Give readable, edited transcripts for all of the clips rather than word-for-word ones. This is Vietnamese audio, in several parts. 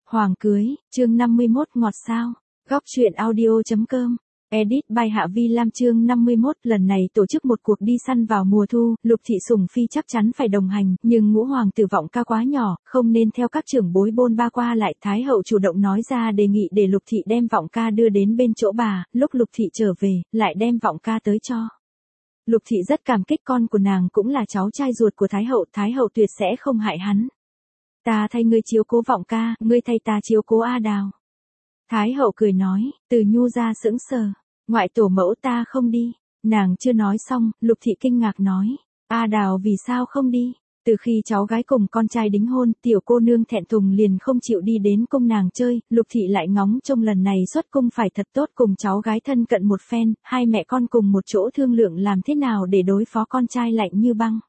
Hoàng cưới, chương 51 ngọt sao. Góc truyện audio.com. Edit by Hạ Vi Lam. Chương 51. Lần này tổ chức một cuộc đi săn vào mùa thu, Lục Thị Sủng Phi chắc chắn phải đồng hành, nhưng ngũ hoàng tử vọng ca quá nhỏ, không nên theo các trưởng bối bôn ba qua lại. Thái hậu chủ động nói ra đề nghị để Lục Thị đem vọng ca đưa đến bên chỗ bà, lúc Lục Thị trở về, lại đem vọng ca tới cho. Lục Thị rất cảm kích, con của nàng cũng là cháu trai ruột của Thái hậu tuyệt sẽ không hại hắn. Ta thay ngươi chiếu cố vọng ca, ngươi thay ta chiếu cố A Đào. Thái hậu cười nói. Từ Nhu ra sững sờ. Ngoại tổ mẫu ta không đi. Nàng chưa nói xong, Lục Thị kinh ngạc nói. A Đào vì sao không đi? Từ khi cháu gái cùng con trai đính hôn, tiểu cô nương thẹn thùng liền không chịu đi đến cung nàng chơi. Lục Thị lại ngóng trông lần này xuất cung phải thật tốt, cùng cháu gái thân cận một phen, hai mẹ con cùng một chỗ thương lượng làm thế nào để đối phó con trai lạnh như băng.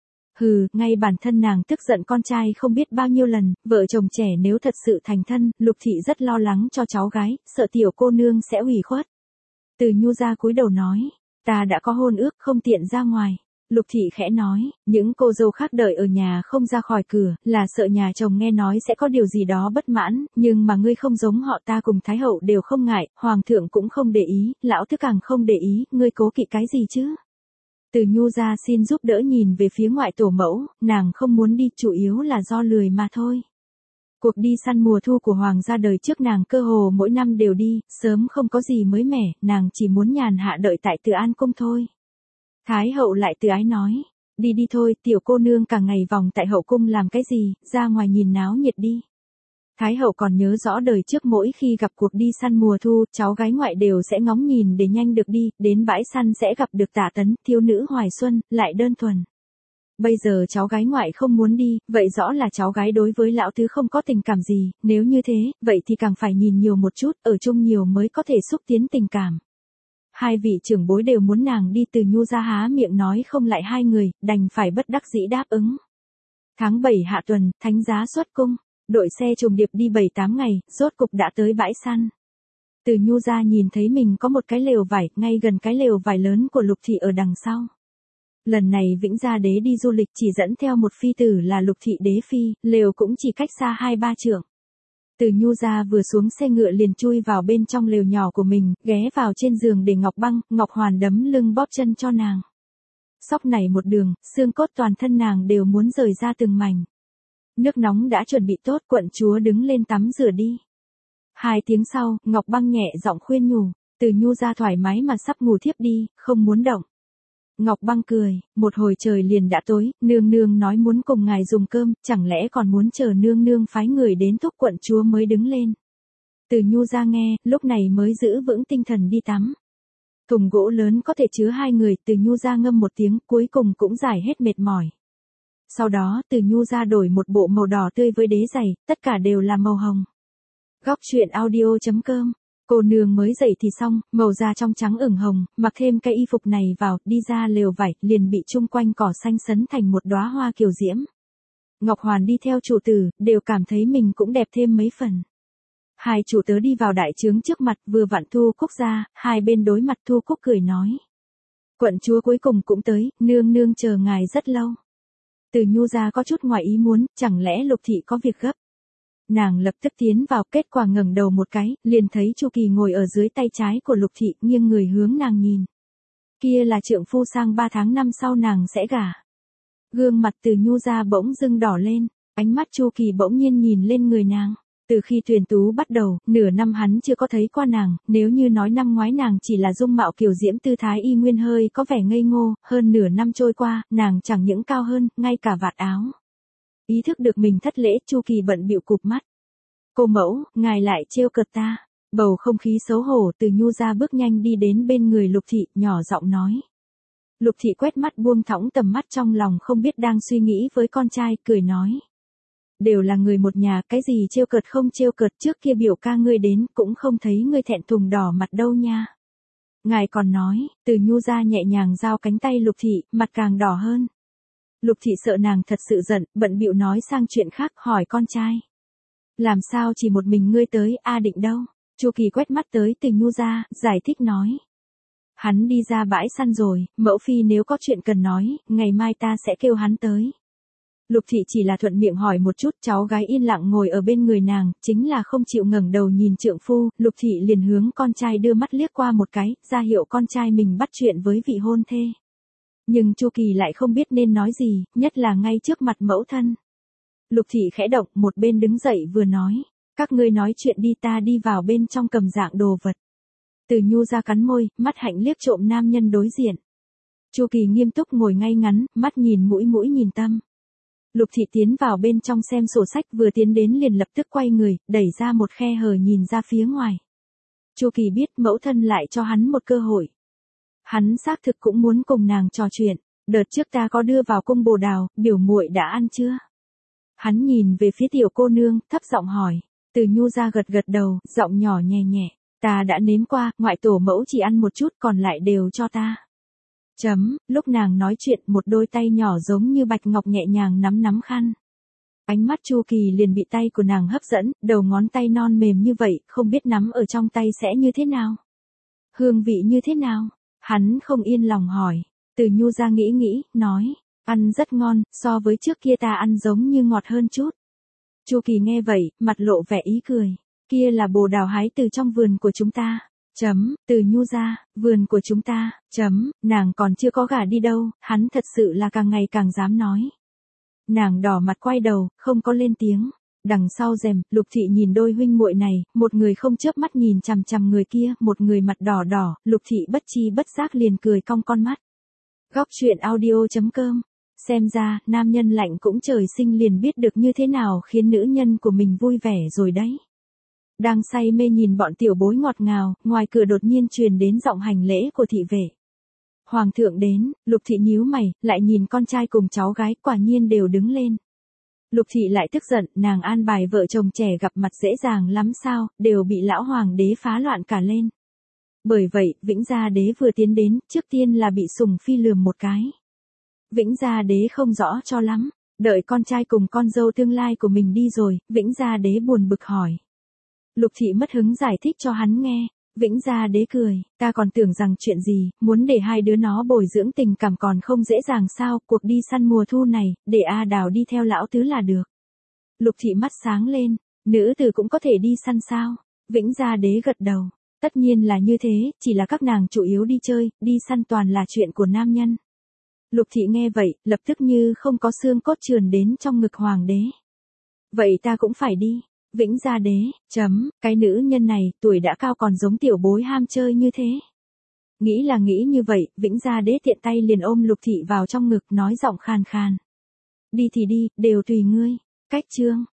Hừ, ngay bản thân nàng tức giận con trai không biết bao nhiêu lần, vợ chồng trẻ nếu thật sự thành thân, Lục Thị rất lo lắng cho cháu gái, sợ tiểu cô nương sẽ ủy khuất. Từ Nhu ra cúi đầu nói, ta đã có hôn ước không tiện ra ngoài. Lục Thị khẽ nói, những cô dâu khác đợi ở nhà không ra khỏi cửa, là sợ nhà chồng nghe nói sẽ có điều gì đó bất mãn, nhưng mà ngươi không giống họ, ta cùng Thái hậu đều không ngại, hoàng thượng cũng không để ý, lão tứ càng không để ý, ngươi cố kỵ cái gì chứ? Từ Nhu ra xin giúp đỡ nhìn về phía ngoại tổ mẫu, nàng không muốn đi, chủ yếu là do lười mà thôi. Cuộc đi săn mùa thu của hoàng gia đời trước nàng cơ hồ mỗi năm đều đi, sớm không có gì mới mẻ, nàng chỉ muốn nhàn hạ đợi tại Từ An cung thôi. Thái hậu lại từ ái nói, đi đi thôi, tiểu cô nương cả ngày vòng tại hậu cung làm cái gì, ra ngoài nhìn náo nhiệt đi. Thái hậu còn nhớ rõ đời trước mỗi khi gặp cuộc đi săn mùa thu, cháu gái ngoại đều sẽ ngóng nhìn để nhanh được đi, đến bãi săn sẽ gặp được Tạ Tấn, thiếu nữ hoài xuân, lại đơn thuần. Bây giờ cháu gái ngoại không muốn đi, vậy rõ là cháu gái đối với lão tứ không có tình cảm gì, nếu như thế, vậy thì càng phải nhìn nhiều một chút, ở chung nhiều mới có thể xúc tiến tình cảm. Hai vị trưởng bối đều muốn nàng đi, Từ Nhu ra há miệng nói không lại hai người, đành phải bất đắc dĩ đáp ứng. Tháng 7 hạ tuần, thánh giá xuất cung. Đội xe trùng điệp đi 7-8 ngày, rốt cục đã tới bãi săn. Từ Nhu ra nhìn thấy mình có một cái lều vải, ngay gần cái lều vải lớn của Lục Thị ở đằng sau. Lần này Vĩnh Gia Đế đi du lịch chỉ dẫn theo một phi tử là Lục Thị Đế Phi, lều cũng chỉ cách xa 2-3 trượng. Từ Nhu ra vừa xuống xe ngựa liền chui vào bên trong lều nhỏ của mình, ghé vào trên giường để Ngọc Băng, Ngọc Hoàn đấm lưng bóp chân cho nàng. Sóc này một đường, xương cốt toàn thân nàng đều muốn rời ra từng mảnh. Nước nóng đã chuẩn bị tốt, quận chúa đứng lên tắm rửa đi. 2 tiếng sau, Ngọc Băng nhẹ giọng khuyên nhủ, Từ Nhu ra thoải mái mà sắp ngủ thiếp đi, không muốn động. Ngọc Băng cười, một hồi trời liền đã tối, nương nương nói muốn cùng ngài dùng cơm, chẳng lẽ còn muốn chờ nương nương phái người đến thúc quận chúa mới đứng lên. Từ Nhu ra nghe, lúc này mới giữ vững tinh thần đi tắm. Thùng gỗ lớn có thể chứa 2 người, Từ Nhu ra ngâm một tiếng, cuối cùng cũng giải hết mệt mỏi. Sau đó, Từ Nhu ra đổi một bộ màu đỏ tươi với đế giày, tất cả đều là màu hồng. Góc truyện audio.com. Cô nương mới dậy thì xong, màu da trong trắng ửng hồng, mặc thêm cái y phục này vào, đi ra lều vải, liền bị chung quanh cỏ xanh sấn thành một đóa hoa kiều diễm. Ngọc Hoàn đi theo chủ tử, đều cảm thấy mình cũng đẹp thêm mấy phần. Hai chủ tớ đi vào đại trướng trước mặt, vừa vặn Thu Cúc ra, hai bên đối mặt. Thu Cúc cười nói. Quận chúa cuối cùng cũng tới, nương nương chờ ngài rất lâu. Từ Nhu ra có chút ngoài ý muốn, chẳng lẽ Lục Thị có việc gấp. Nàng lập tức tiến vào, kết quả ngẩng đầu một cái, liền thấy Chu Kỳ ngồi ở dưới tay trái của Lục Thị, nghiêng người hướng nàng nhìn. Kia là trượng phu sang 3 tháng năm sau nàng sẽ gả. Gương mặt Từ Nhu ra bỗng dưng đỏ lên, ánh mắt Chu Kỳ bỗng nhiên nhìn lên người nàng. Từ khi tuyển tú bắt đầu, nửa năm hắn chưa có thấy qua nàng, nếu như nói năm ngoái nàng chỉ là dung mạo kiều diễm tư thái y nguyên hơi có vẻ ngây ngô, hơn nửa năm trôi qua, nàng chẳng những cao hơn, ngay cả vạt áo. Ý thức được mình thất lễ, Chu Kỳ bận bịu cụp mắt. Cô mẫu, ngài lại trêu cợt ta. Bầu không khí xấu hổ, Từ Nhu ra bước nhanh đi đến bên người Lục Thị, nhỏ giọng nói. Lục Thị quét mắt buông thõng tầm mắt, trong lòng không biết đang suy nghĩ với con trai, cười nói. Đều là người một nhà, cái gì trêu cợt không trêu cợt, trước kia biểu ca ngươi đến, cũng không thấy ngươi thẹn thùng đỏ mặt đâu nha. Ngài còn nói. Từ Nhu ra nhẹ nhàng giao cánh tay Lục Thị, mặt càng đỏ hơn. Lục Thị sợ nàng thật sự giận, bận bịu nói sang chuyện khác, hỏi con trai. Làm sao chỉ một mình ngươi tới, A Định đâu? Chu Kỳ quét mắt tới Từ Nhu ra, giải thích nói. Hắn đi ra bãi săn rồi, mẫu phi nếu có chuyện cần nói, ngày mai ta sẽ kêu hắn tới. Lục thị chỉ là thuận miệng hỏi một chút, cháu gái yên lặng ngồi ở bên người nàng, chính là không chịu ngẩng đầu nhìn trượng phu, Lục thị liền hướng con trai đưa mắt liếc qua một cái, ra hiệu con trai mình bắt chuyện với vị hôn thê. Nhưng Chu Kỳ lại không biết nên nói gì, nhất là ngay trước mặt mẫu thân. Lục thị khẽ động, một bên đứng dậy vừa nói, các ngươi nói chuyện đi, ta đi vào bên trong cầm dạng đồ vật. Từ Nhu ra cắn môi, mắt hạnh liếc trộm nam nhân đối diện. Chu Kỳ nghiêm túc ngồi ngay ngắn, mắt nhìn mũi mũi nhìn tâm. Lục thị tiến vào bên trong xem sổ sách, vừa tiến đến liền lập tức quay người, đẩy ra một khe hở nhìn ra phía ngoài. Chu Kỳ biết mẫu thân lại cho hắn một cơ hội. Hắn xác thực cũng muốn cùng nàng trò chuyện, đợt trước ta có đưa vào cung bồ đào, biểu muội đã ăn chưa? Hắn nhìn về phía tiểu cô nương, thấp giọng hỏi. Từ Nhu ra gật gật đầu, giọng nhỏ nhẹ nhẹ, ta đã nếm qua, ngoại tổ mẫu chỉ ăn một chút còn lại đều cho ta. Lúc nàng nói chuyện, một đôi tay nhỏ giống như bạch ngọc nhẹ nhàng nắm nắm khăn. Ánh mắt Chu Kỳ liền bị tay của nàng hấp dẫn, đầu ngón tay non mềm như vậy, không biết nắm ở trong tay sẽ như thế nào? Hương vị như thế nào? Hắn không yên lòng hỏi. Từ Nhu ra nghĩ, nói, ăn rất ngon, so với trước kia ta ăn giống như ngọt hơn chút. Chu Kỳ nghe vậy, mặt lộ vẻ ý cười. Kia là bồ đào hái từ trong vườn của chúng ta. Từ Nhu ra, vườn của chúng ta. Nàng còn chưa có gả đi đâu, hắn thật sự là càng ngày càng dám nói. Nàng đỏ mặt quay đầu, không có lên tiếng. Đằng sau rèm, Lục thị nhìn đôi huynh muội này, một người không chớp mắt nhìn chằm chằm người kia, một người mặt đỏ đỏ, Lục thị bất chi bất giác liền cười cong con mắt. Góc truyện audio.com. Xem ra, nam nhân lạnh cũng trời sinh liền biết được như thế nào khiến nữ nhân của mình vui vẻ rồi đấy. Đang say mê nhìn bọn tiểu bối ngọt ngào, ngoài cửa đột nhiên truyền đến giọng hành lễ của thị vệ. Hoàng thượng đến, Lục thị nhíu mày, lại nhìn con trai cùng cháu gái, quả nhiên đều đứng lên. Lục thị lại tức giận, nàng an bài vợ chồng trẻ gặp mặt dễ dàng lắm sao, đều bị lão hoàng đế phá loạn cả lên. Bởi vậy, Vĩnh Gia đế vừa tiến đến, trước tiên là bị Sùng Phi lườm một cái. Vĩnh Gia đế không rõ cho lắm, đợi con trai cùng con dâu tương lai của mình đi rồi, Vĩnh Gia đế buồn bực hỏi. Lục thị mất hứng giải thích cho hắn nghe. Vĩnh Gia đế cười, ta còn tưởng rằng chuyện gì, muốn để hai đứa nó bồi dưỡng tình cảm còn không dễ dàng sao, cuộc đi săn mùa thu này, để A Đào đi theo lão tứ là được. Lục thị mắt sáng lên, nữ tử cũng có thể đi săn sao? Vĩnh Gia đế gật đầu, tất nhiên là như thế, chỉ là các nàng chủ yếu đi chơi, đi săn toàn là chuyện của nam nhân. Lục thị nghe vậy, lập tức như không có xương cốt trườn đến trong ngực hoàng đế. Vậy ta cũng phải đi. Vĩnh Gia đế, cái nữ nhân này, tuổi đã cao còn giống tiểu bối ham chơi như thế. Nghĩ là nghĩ như vậy, Vĩnh Gia đế tiện tay liền ôm Lục thị vào trong ngực, nói giọng khàn khàn. Đi thì đi, đều tùy ngươi. Cách chương.